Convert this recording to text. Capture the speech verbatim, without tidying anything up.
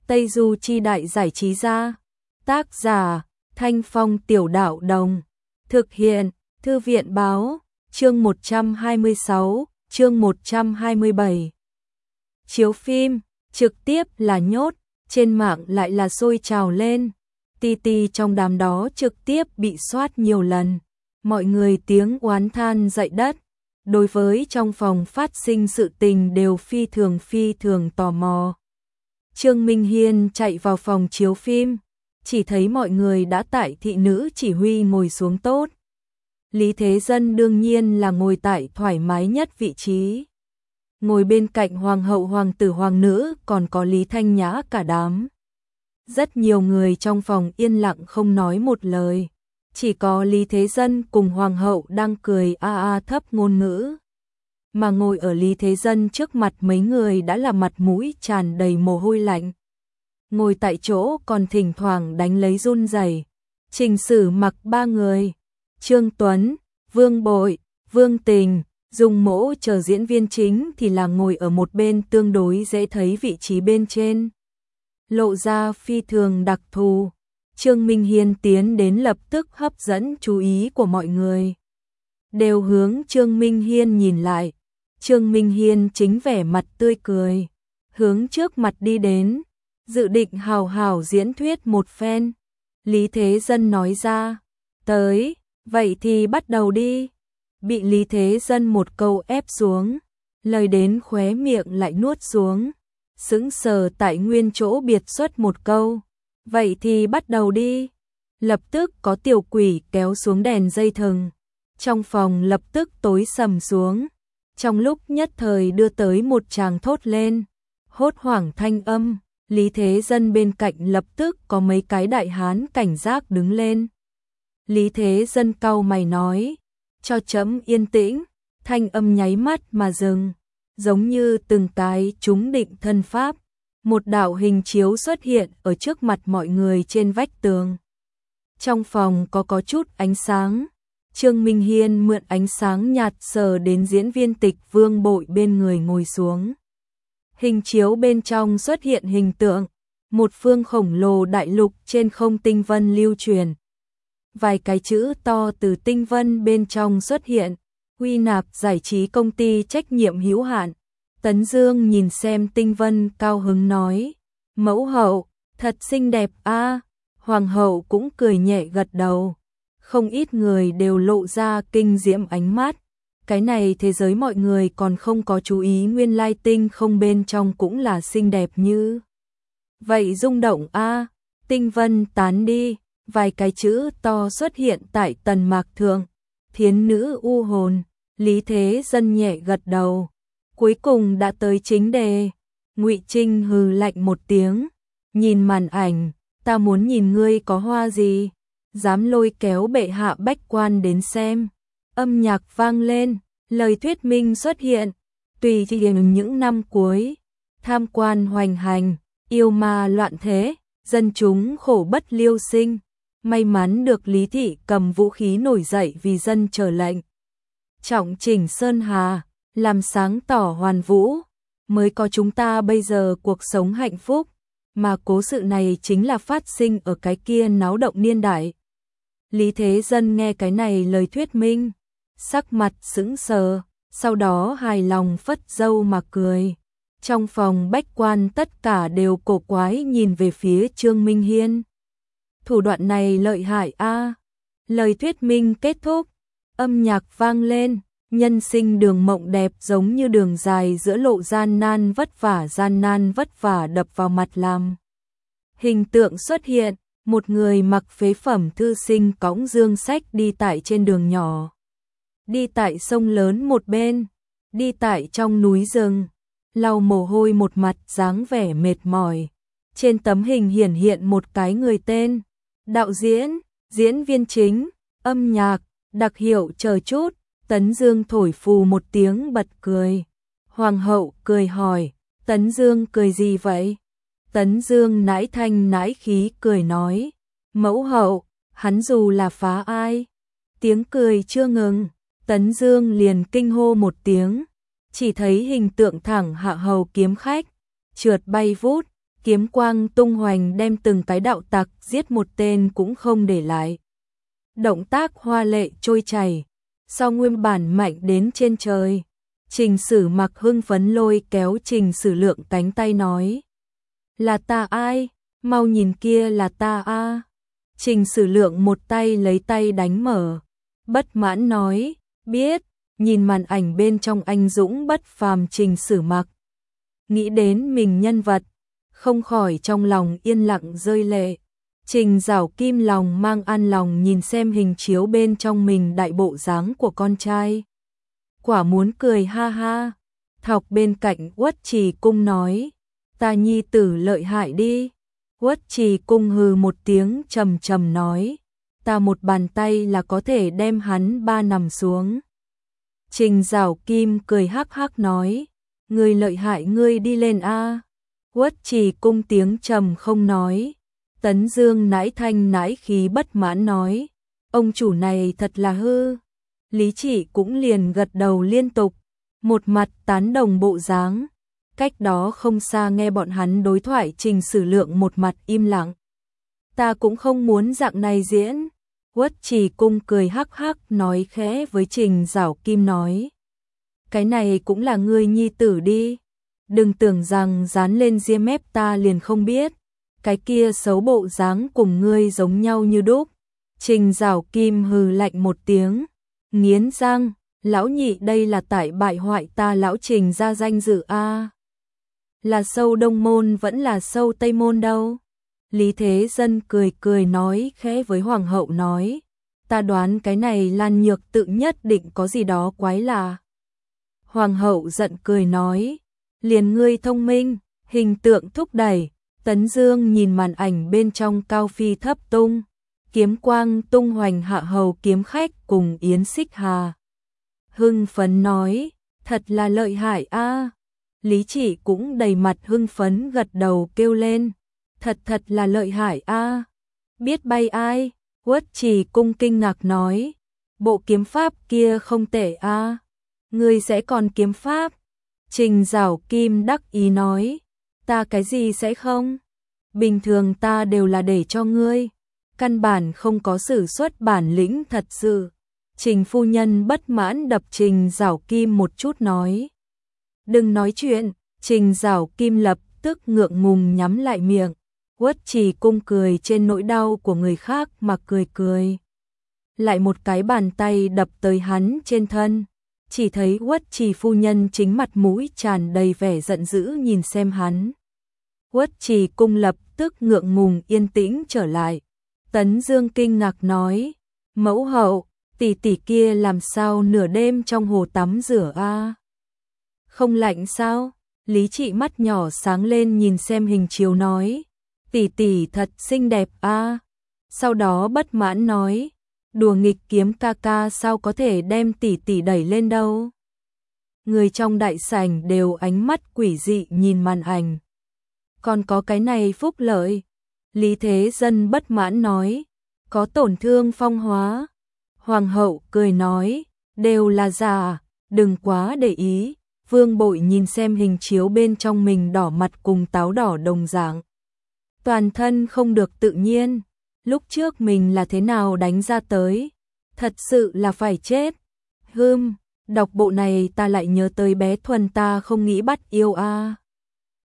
Tây Du Chi Đại Giải Trí Gia. Tác giả Thanh Phong Tiểu Đạo Đồng. Thực hiện Thư viện Báo. Chương một trăm hai mươi sáu, chương một trăm hai mươi bảy. Chiếu phim, trực tiếp là nhốt, trên mạng lại là sôi trào lên. Ti Ti trong đám đó trực tiếp bị soát nhiều lần. Mọi người tiếng oán than dậy đất. Đối với trong phòng phát sinh sự tình đều phi thường phi thường tò mò. Trương Minh Hiên chạy vào phòng chiếu phim, chỉ thấy mọi người đã tại thị nữ chỉ huy ngồi xuống tốt. Lý Thế Dân đương nhiên là ngồi tại thoải mái nhất vị trí. Ngồi bên cạnh hoàng hậu, hoàng tử, hoàng nữ, còn có Lý Thanh Nhã cả đám. Rất nhiều người trong phòng yên lặng không nói một lời. Chỉ có Lý Thế Dân cùng hoàng hậu đang cười a a thấp ngôn ngữ. Mà ngồi ở Lý Thế Dân trước mặt mấy người đã là mặt mũi tràn đầy mồ hôi lạnh. Ngồi tại chỗ còn thỉnh thoảng đánh lấy run rẩy. Trình Sử Mặc ba người, Trương Tuấn, Vương Bội, Vương Tình, Dung Mỗ chờ diễn viên chính thì là ngồi ở một bên tương đối dễ thấy vị trí bên trên. Lộ ra phi thường đặc thù. Trương Minh Hiên tiến đến lập tức hấp dẫn chú ý của mọi người. Đều hướng Trương Minh Hiên nhìn lại. Trương Minh Hiên chính vẻ mặt tươi cười, hướng trước mặt đi đến, dự định hào hào diễn thuyết một phen. Lý Thế Dân nói ra, tới, vậy thì bắt đầu đi. Bị Lý Thế Dân một câu ép xuống, lời đến khóe miệng lại nuốt xuống, sững sờ tại nguyên chỗ biệt xuất một câu, vậy thì bắt đầu đi. Lập tức có tiểu quỷ kéo xuống đèn dây thừng, trong phòng lập tức tối sầm xuống. Trong lúc nhất thời đưa tới một tràng thốt lên, hốt hoảng thanh âm, Lý Thế Dân bên cạnh lập tức có mấy cái đại hán cảnh giác đứng lên. Lý Thế Dân cau mày nói, cho chấm yên tĩnh, thanh âm nháy mắt mà dừng, giống như từng cái trúng định thân pháp. Một đạo hình chiếu xuất hiện ở trước mặt mọi người trên vách tường. Trong phòng có có chút ánh sáng. Trương Minh Hiên mượn ánh sáng nhạt sờ đến diễn viên Tịch Vương Bội bên người ngồi xuống. Hình chiếu bên trong xuất hiện hình tượng, một phương khổng lồ đại lục trên không tinh vân lưu truyền. Vài cái chữ to từ tinh vân bên trong xuất hiện, Huy Nạp Giải Trí công ty trách nhiệm hữu hạn. Tấn Dương nhìn xem tinh vân cao hứng nói, mẫu hậu, thật xinh đẹp a. Hoàng hậu cũng cười nhẹ gật đầu. Không ít người đều lộ ra kinh diễm ánh mắt. Cái này thế giới mọi người còn không có chú ý nguyên lai tinh không bên trong cũng là xinh đẹp như. Vậy rung động a. Tinh vân tán đi, vài cái chữ to xuất hiện tại tần mạc thượng. Thiến nữ u hồn, Lý Thế Dân nhẹ gật đầu. Cuối cùng đã tới chính đề. Ngụy Trinh hừ lạnh một tiếng, nhìn màn ảnh, ta muốn nhìn ngươi có hoa gì. Dám lôi kéo bệ hạ bách quan đến xem. Âm nhạc vang lên, lời thuyết minh xuất hiện. Tùy thì những năm cuối, tham quan hoành hành, yêu ma loạn thế, dân chúng khổ bất liêu sinh. May mắn được Lý Thị cầm vũ khí nổi dậy vì dân chờ lệnh. Trọng chỉnh Sơn Hà, làm sáng tỏ hoàn vũ, mới có chúng ta bây giờ cuộc sống hạnh phúc. Mà cố sự này chính là phát sinh ở cái kia náo động niên đại. Lý Thế Dân nghe cái này lời thuyết minh, sắc mặt sững sờ, sau đó hài lòng phất dâu mà cười. Trong phòng bách quan tất cả đều cổ quái nhìn về phía Trương Minh Hiên. Thủ đoạn này lợi hại a. Lời thuyết minh kết thúc, âm nhạc vang lên, nhân sinh đường mộng đẹp giống như đường dài giữa lộ gian nan vất vả gian nan vất vả đập vào mặt làm. Hình tượng xuất hiện. Một người mặc phế phẩm thư sinh cõng dương sách đi tại trên đường nhỏ. Đi tại sông lớn một bên. Đi tại trong núi rừng. Lau mồ hôi một mặt dáng vẻ mệt mỏi. Trên tấm hình hiển hiện một cái người tên. Đạo diễn, diễn viên chính, âm nhạc, đặc hiệu chờ chút. Tấn Dương thổi phù một tiếng bật cười. Hoàng hậu cười hỏi, Tấn Dương cười gì vậy? Tấn Dương nãi thanh nãi khí cười nói, mẫu hậu, hắn dù là phá ai. Tiếng cười chưa ngừng, Tấn Dương liền kinh hô một tiếng, chỉ thấy hình tượng thẳng hạ hầu kiếm khách, trượt bay vút, kiếm quang tung hoành đem từng cái đạo tặc giết một tên cũng không để lại. Động tác hoa lệ trôi chảy, so nguyên bản mạnh đến trên trời. Trình Sử Mặc hưng phấn lôi kéo Trình Sử Lượng cánh tay nói: "Là ta ai? Mau nhìn kia là ta a." Trình Sử Lượng một tay lấy tay đánh mở, bất mãn nói: "Biết." Nhìn màn ảnh bên trong anh dũng bất phàm Trình Sử Mặc, nghĩ đến mình nhân vật, không khỏi trong lòng yên lặng rơi lệ. Trình Giảo Kim lòng mang an lòng nhìn xem hình chiếu bên trong mình đại bộ dáng của con trai. Quả muốn cười ha ha. Thọc bên cạnh Uất Trì Cung nói: "Ta nhi tử lợi hại đi." Uất Trì Cung hừ một tiếng trầm trầm nói: "Ta một bàn tay là có thể đem hắn ba nằm xuống." Trình Giảo Kim cười hắc hắc nói: "Ngươi lợi hại ngươi đi lên a." Uất Trì Cung tiếng trầm không nói. Tấn Dương nãi thanh nãi khí bất mãn nói: "Ông chủ này thật là hư." Lý Chỉ cũng liền gật đầu liên tục, một mặt tán đồng bộ dáng. Cách đó không xa nghe bọn hắn đối thoại, Trình Sử Lượng một mặt im lặng. "Ta cũng không muốn dạng này diễn." Uất Trì Cung cười hắc hắc nói khẽ với Trình Giảo Kim nói: "Cái này cũng là ngươi nhi tử đi. Đừng tưởng rằng dán lên ria mép ta liền không biết. Cái kia xấu bộ dáng cùng ngươi giống nhau như đúc." Trình Giảo Kim hừ lạnh một tiếng, nghiến răng: "Lão nhị đây là tại bại hoại ta lão Trình ra danh dự a. Là sâu Đông Môn vẫn là sâu Tây Môn đâu." Lý Thế Dân cười cười nói khẽ với Hoàng hậu nói: "Ta đoán cái này Lan Nhược tự nhất định có gì đó quái lạ." Hoàng hậu giận cười nói: "Liền ngươi thông minh." Hình tượng thúc đẩy, Tấn Dương nhìn màn ảnh bên trong cao phi thấp tung, kiếm quang tung hoành hạ hầu kiếm khách cùng Yến Xích Hà. Hưng phấn nói: "Thật là lợi hại a." Lý Chỉ cũng đầy mặt hưng phấn gật đầu kêu lên: "Thật thật là lợi hại a." "Biết bay ai?" Uất Trì Cung kinh ngạc nói: "Bộ kiếm pháp kia không tệ a." "Ngươi sẽ còn kiếm pháp?" Trình Giảo Kim đắc ý nói: "Ta cái gì sẽ không? Bình thường ta đều là để cho ngươi, căn bản không có sử xuất bản lĩnh thật sự." Trình phu nhân bất mãn đập Trình Giảo Kim một chút nói: "Đừng nói chuyện." Trình Giảo Kim lập tức ngượng ngùng nhắm lại miệng. Uất Trì Cung cười trên nỗi đau của người khác mà cười cười. Lại một cái bàn tay đập tới hắn trên thân. Chỉ thấy Uất Trì phu nhân chính mặt mũi tràn đầy vẻ giận dữ nhìn xem hắn. Uất Trì Cung lập tức ngượng ngùng yên tĩnh trở lại. Tấn Dương kinh ngạc nói: "Mẫu hậu, tỷ tỷ kia làm sao nửa đêm trong hồ tắm rửa a? Không lạnh sao?" Lý Trị mắt nhỏ sáng lên nhìn xem hình chiếu nói: "Tỷ tỷ thật xinh đẹp a." Sau đó bất mãn nói: "Đùa nghịch kiếm ca ca sao có thể đem tỷ tỷ đẩy lên đâu." Người trong đại sảnh đều ánh mắt quỷ dị nhìn màn ảnh. "Còn có cái này phúc lợi." Lý Thế Dân bất mãn nói: "Có tổn thương phong hóa." Hoàng hậu cười nói: "Đều là giả, đừng quá để ý." Vương Bội nhìn xem hình chiếu bên trong mình đỏ mặt cùng táo đỏ đồng dạng, toàn thân không được tự nhiên. Lúc trước mình là thế nào đánh ra tới, thật sự là phải chết. Hừm, đọc bộ này ta lại nhớ tới bé Thuần ta không nghĩ bắt yêu a.